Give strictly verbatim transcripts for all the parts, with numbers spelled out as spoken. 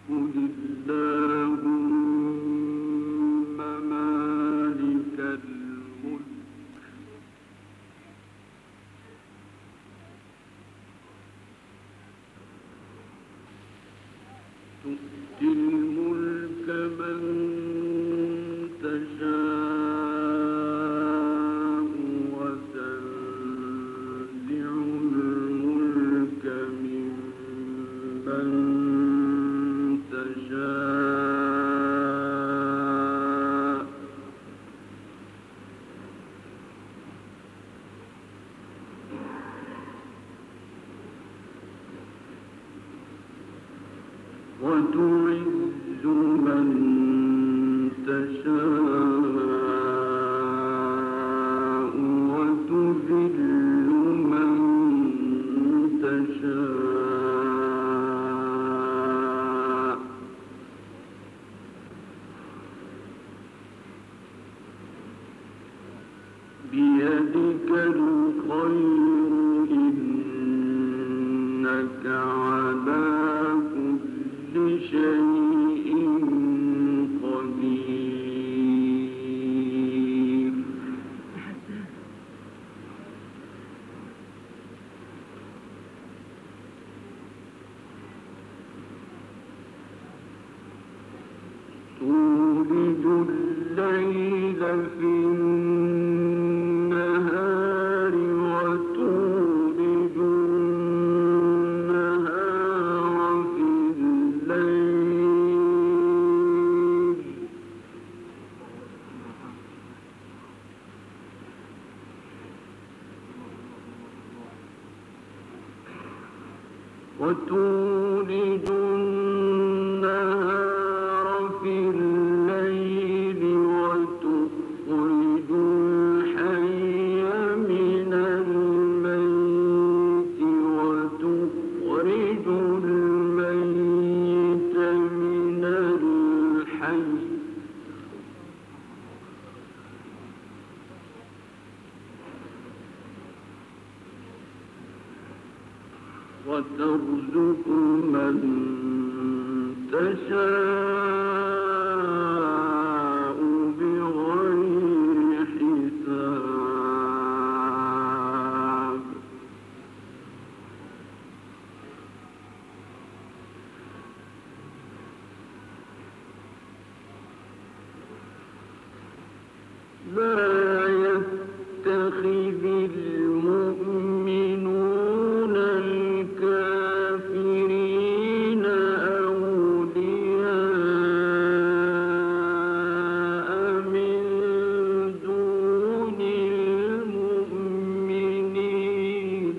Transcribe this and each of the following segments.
وتعز من تشاء وتذل من تشاء بيدك الخير إنك على كل شيء قدير. تولج الليل في النهار وتولج النهار في الليل وتولج النهار في الليل وتخرج الحي من الميت وتخرج الميت من الحي وترزق من تشاء بغير حساب. لا يتخذ المؤمنون الكافرين أولياء من دون المؤمنين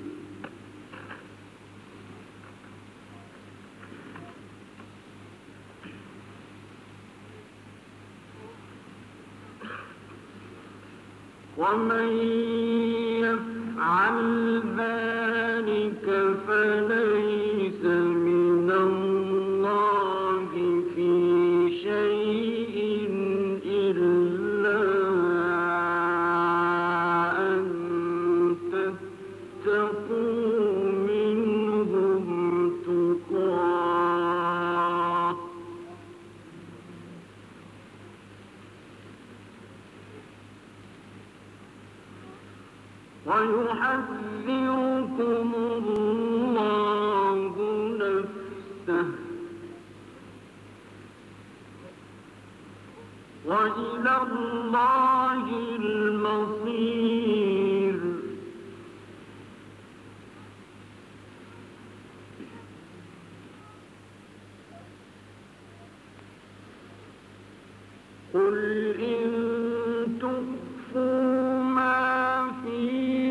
ومن يفعل ذلك فليس من الله في شيء إلا أن تتقوا منهم تقاه ويحذركم الله نفسه وإلى الله المصير. قل إن تخفوا ما في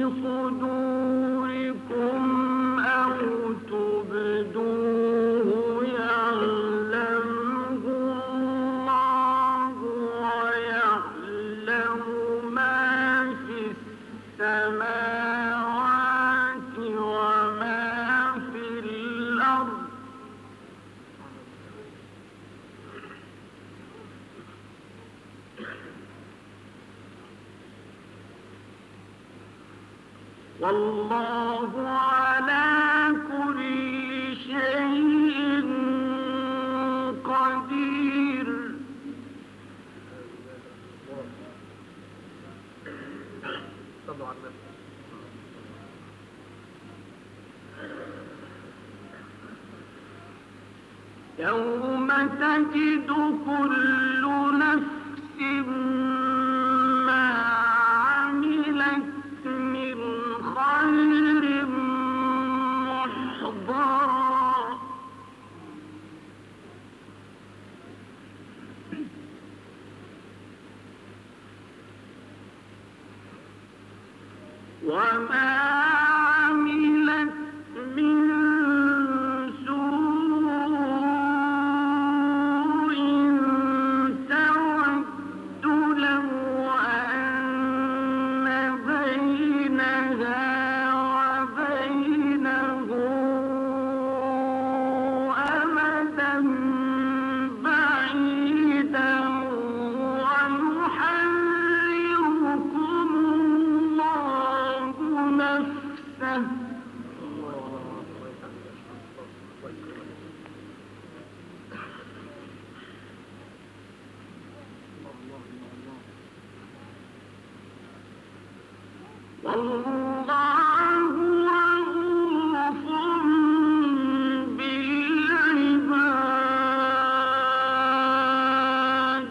صدوركم أو تبدوه يعلمه الله ويعلم ما في السماوات وما في الأرض والله على كل شيء يوم تجد كل نفس ما عملت من خير محضرا وما عملت من سوء تود لو أن بينها وبينه أمدا بعيدا ويحذركم الله نفسه والله رؤوف بالعباد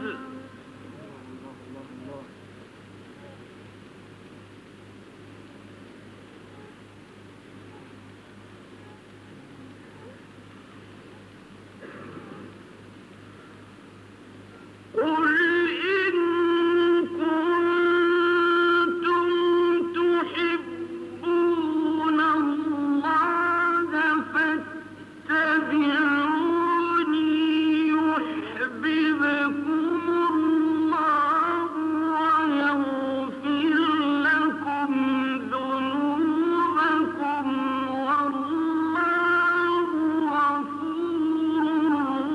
قل إن كنتم تحبون الله فاتبعوني يحببكم الله ويغفر لكم ذنوبكم والله غفور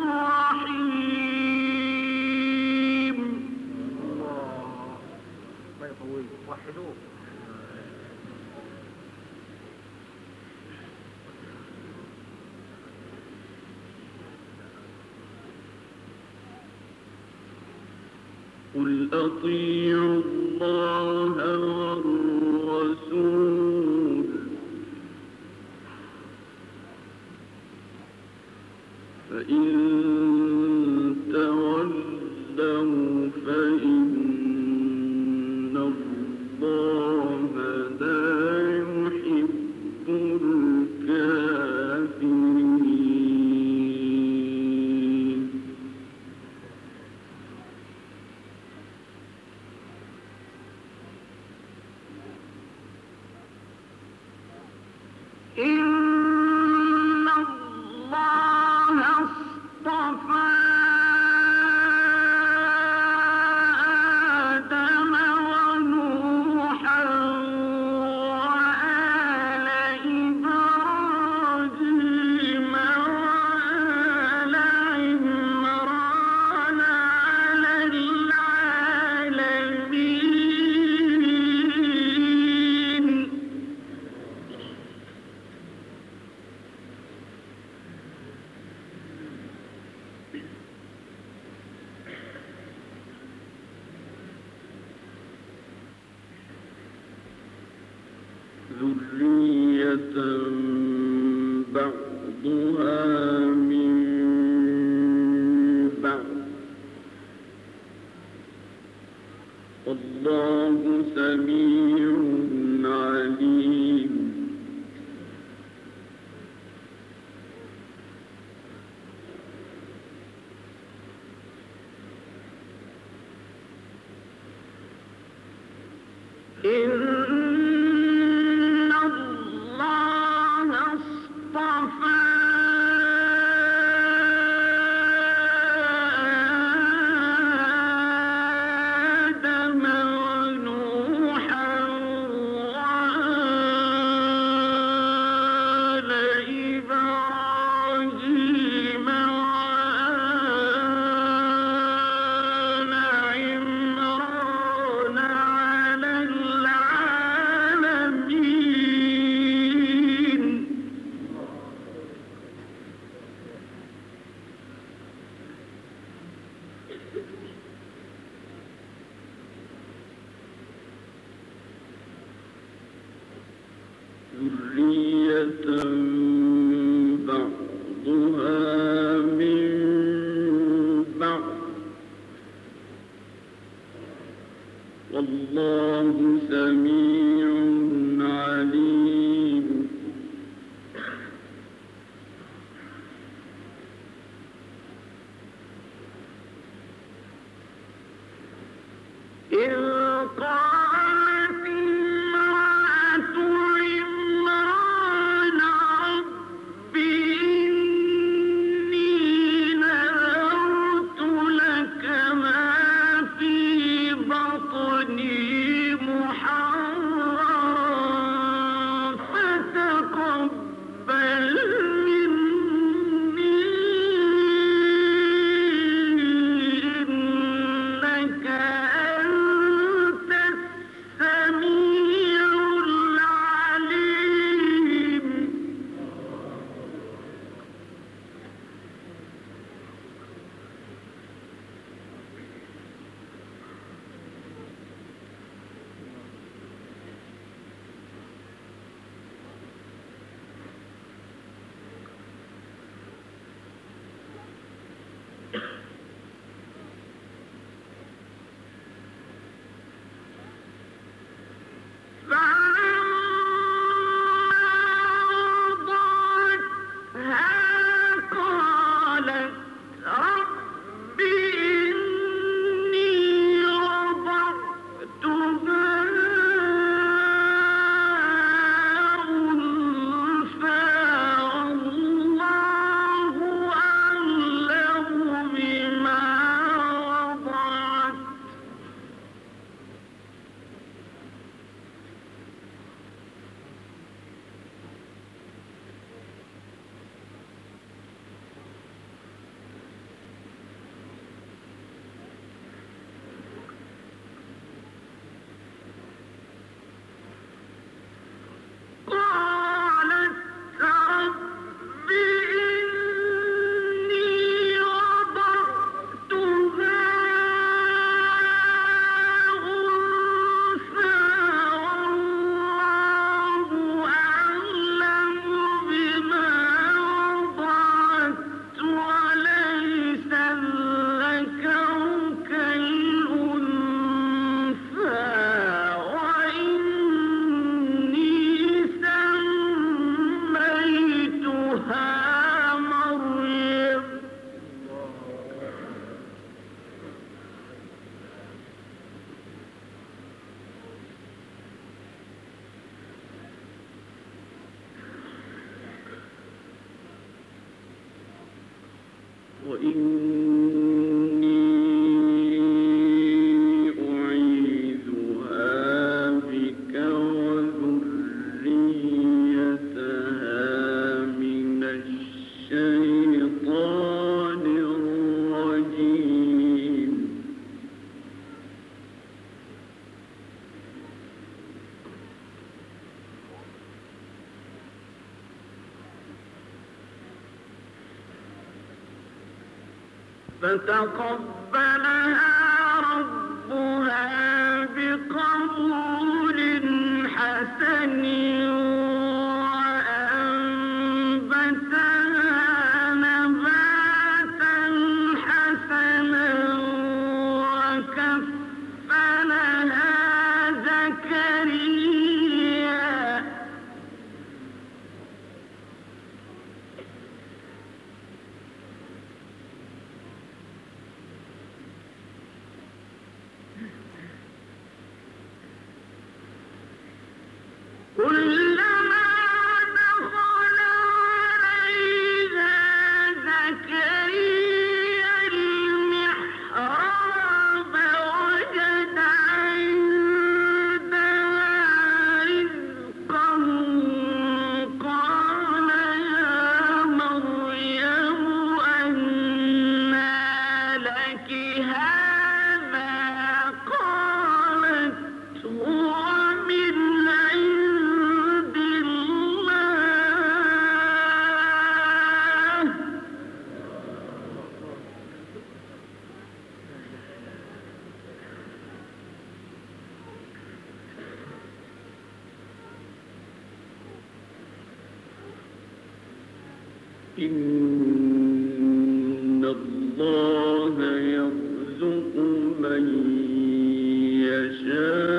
رحيم. ما يطول وحدوه. قل أطيعوا الله والرسول فإن تولوا فإن الله لا يحب الكافرين. إن الله اصطفى آدم ونوحا وآل إبراهيم وآل عمران على العالمين. ذرية بعضها من بعض والله سميع عليم. إن الله اصطفى آدم ونوحا وآل إبراهيم وآل عمران على العالمين. ذرية بعضها من والله سميع عليم. إذ قالت امرأة عمران رب إني نذرت لك ما في بطني محررا فتقبل مني إنك أنت السميع العليم. قالت رب إني وضعتها أنثى والله أعلم بما وضعت قالت رب إني وضعتها أنثى والله أعلم بما وضعت وليس الذكر كالأنثى وإني سميتها مريم. وإني أعيذها بك وذريتها من الشيطان الرجيم. فتقبلها ربها بقبول حسن وأنبتها نباتا حسنا وكفلها زكريا كلما دخل عليها زكريا المحراب وجد عندها رزقا قال يا مريم أنى لك هذا قالت هو من عند الله إن الله يرزق من يشاء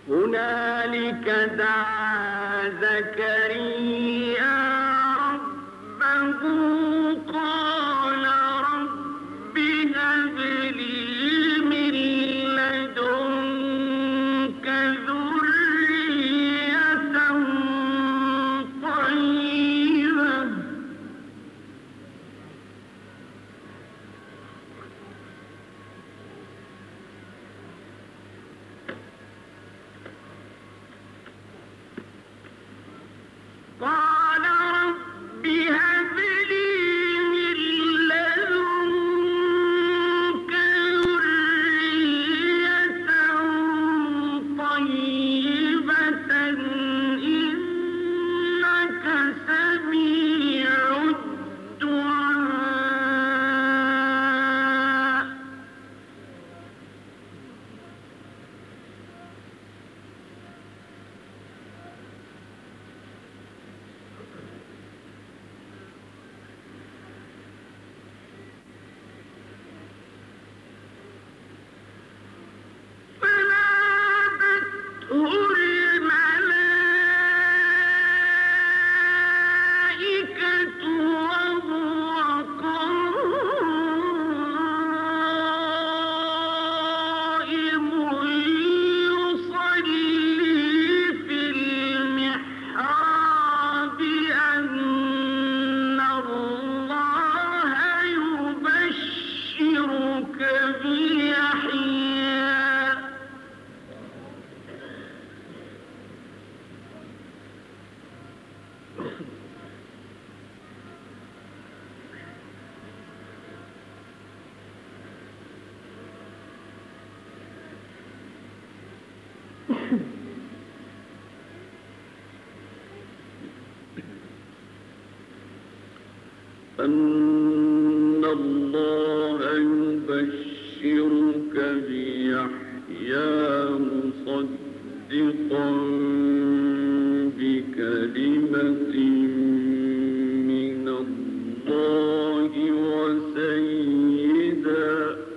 هنالك دعا زكريا ربه قال رب هب لي من لدنك ذرية طيبة قال رب هب لي من لدنك ذرية طيبة إنك سميع الدعاء فنادته الملائكة وهو قائم يصلي في المحراب أن الله يبشرك بيحيى أن الله يبشرك بيحيى مصدقا بكلمة من الله وسيدا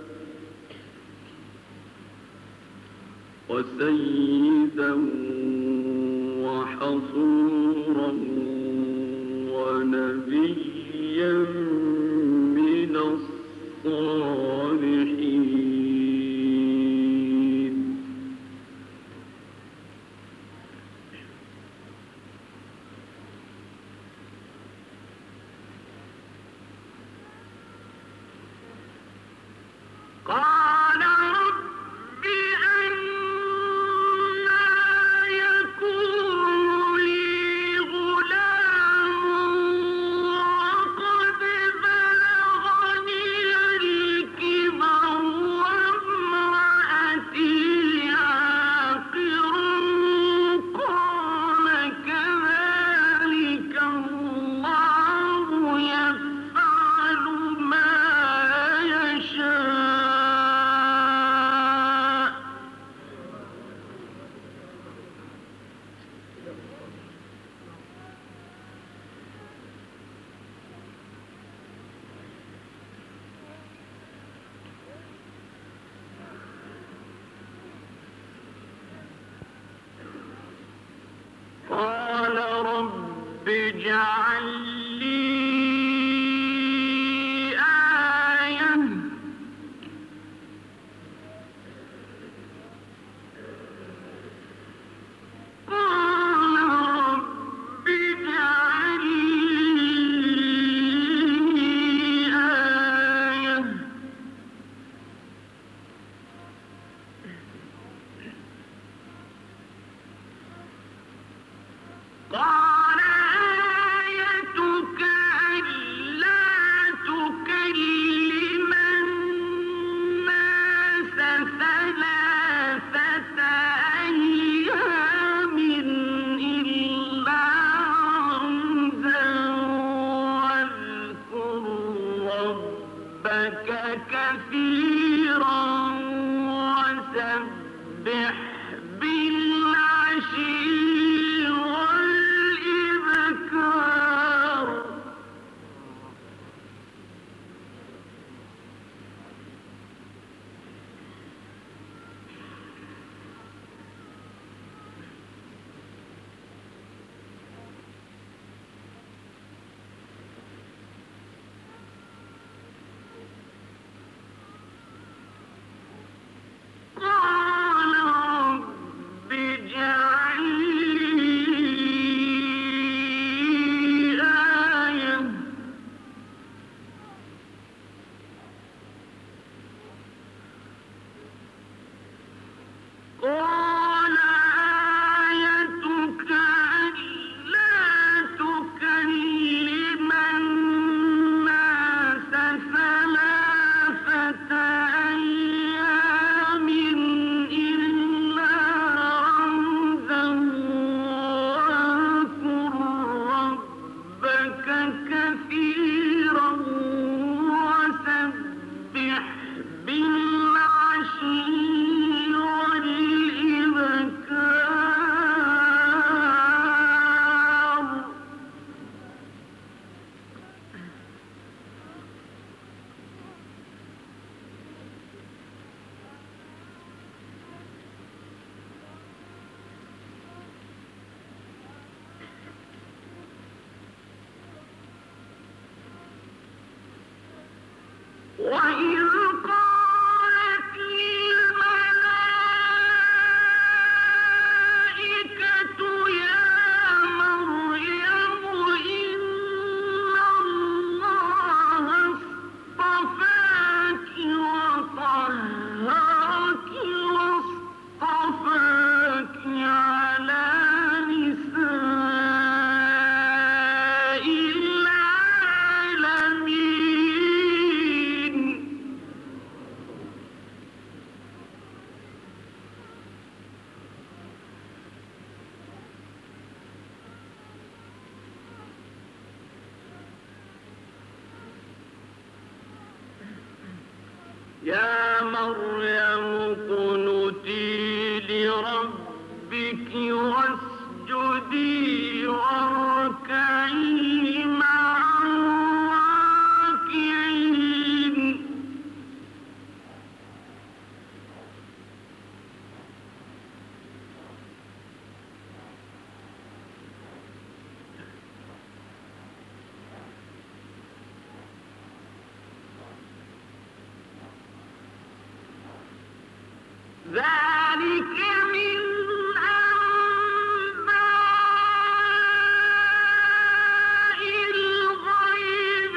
وسيدا وحصورا ونبيا من الصالحين قال رب أنى يكون لي غلام وقد بلغني الكبر وإذ قالت الملائكة يا مريم إن الله اصطفاك وطهرك واصطفاك على نساء العالمين. يا مريم اقنتي لربك واسجدي واركعي مع الراكعين. ذلك من أنباء الغيب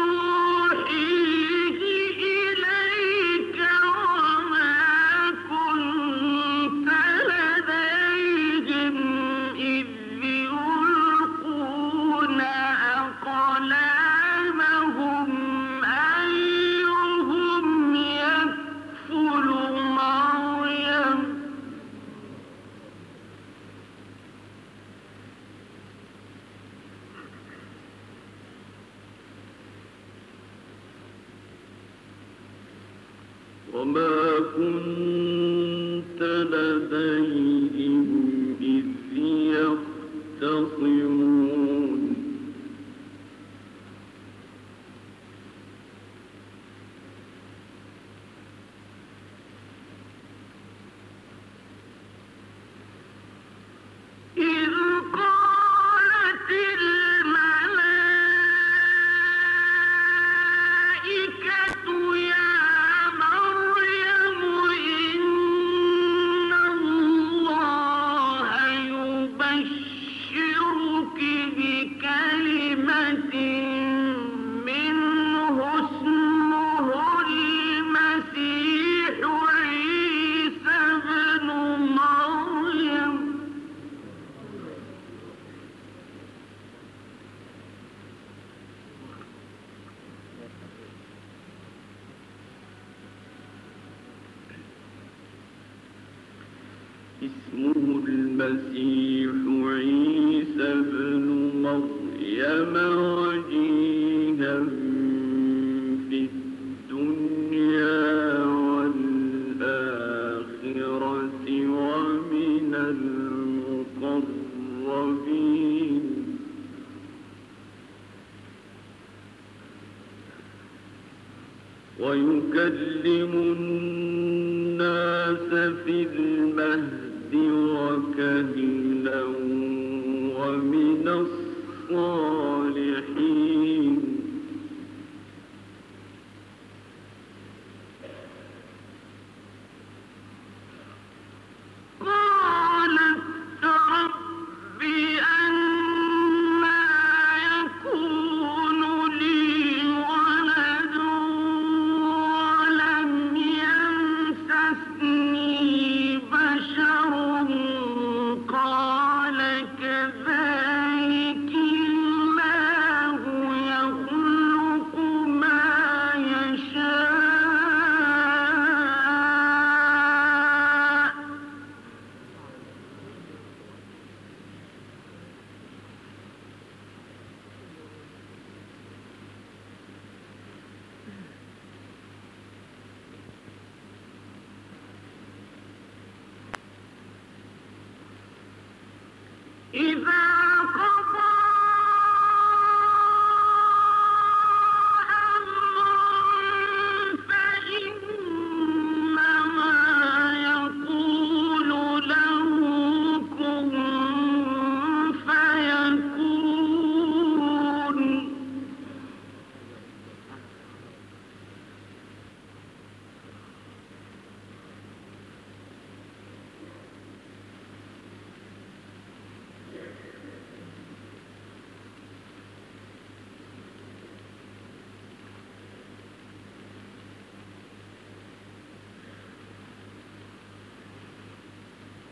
نوحيه إليك وما كنت لديهم إذ يلقون أقلامهم أيهم يكفل مريم. وما كنت لديهم إذ يختصمون. إذ قالت الملائكة يا مريم إن الله يبشرك بكلمة منه اسمه المسيح عيسى ابن مريم. اسمه المسيح عيسى ابن مريم وجيها في الدنيا والآخرة ومن المقربين. ويكلم الناس في المهد وكهلا ومن الصالحين. قالت رب أنى يكون لي ولد ولم يمسسني بشر قال كذلك الله يخلق ما يشاء. إذا قضى أمرا فإنما يقول له كن فيكون.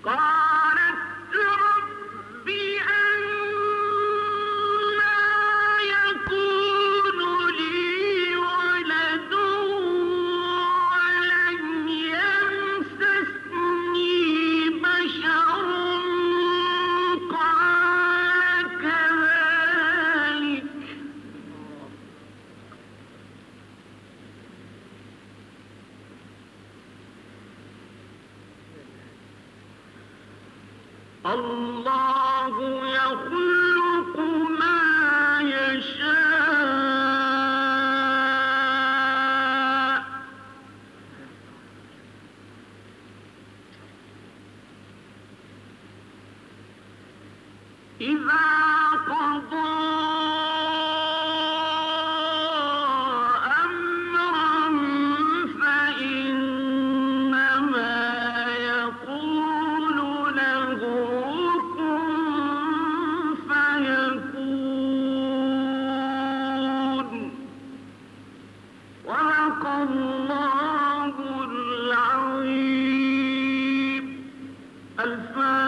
قالت رب أنى يكون لي ولد ولم يمسسني بشر قال كذلك الله يخلق ما يشاء إذا قضى أمرا فإنما يقول له كن فيكون صدق الله العظيم. الفاتحة.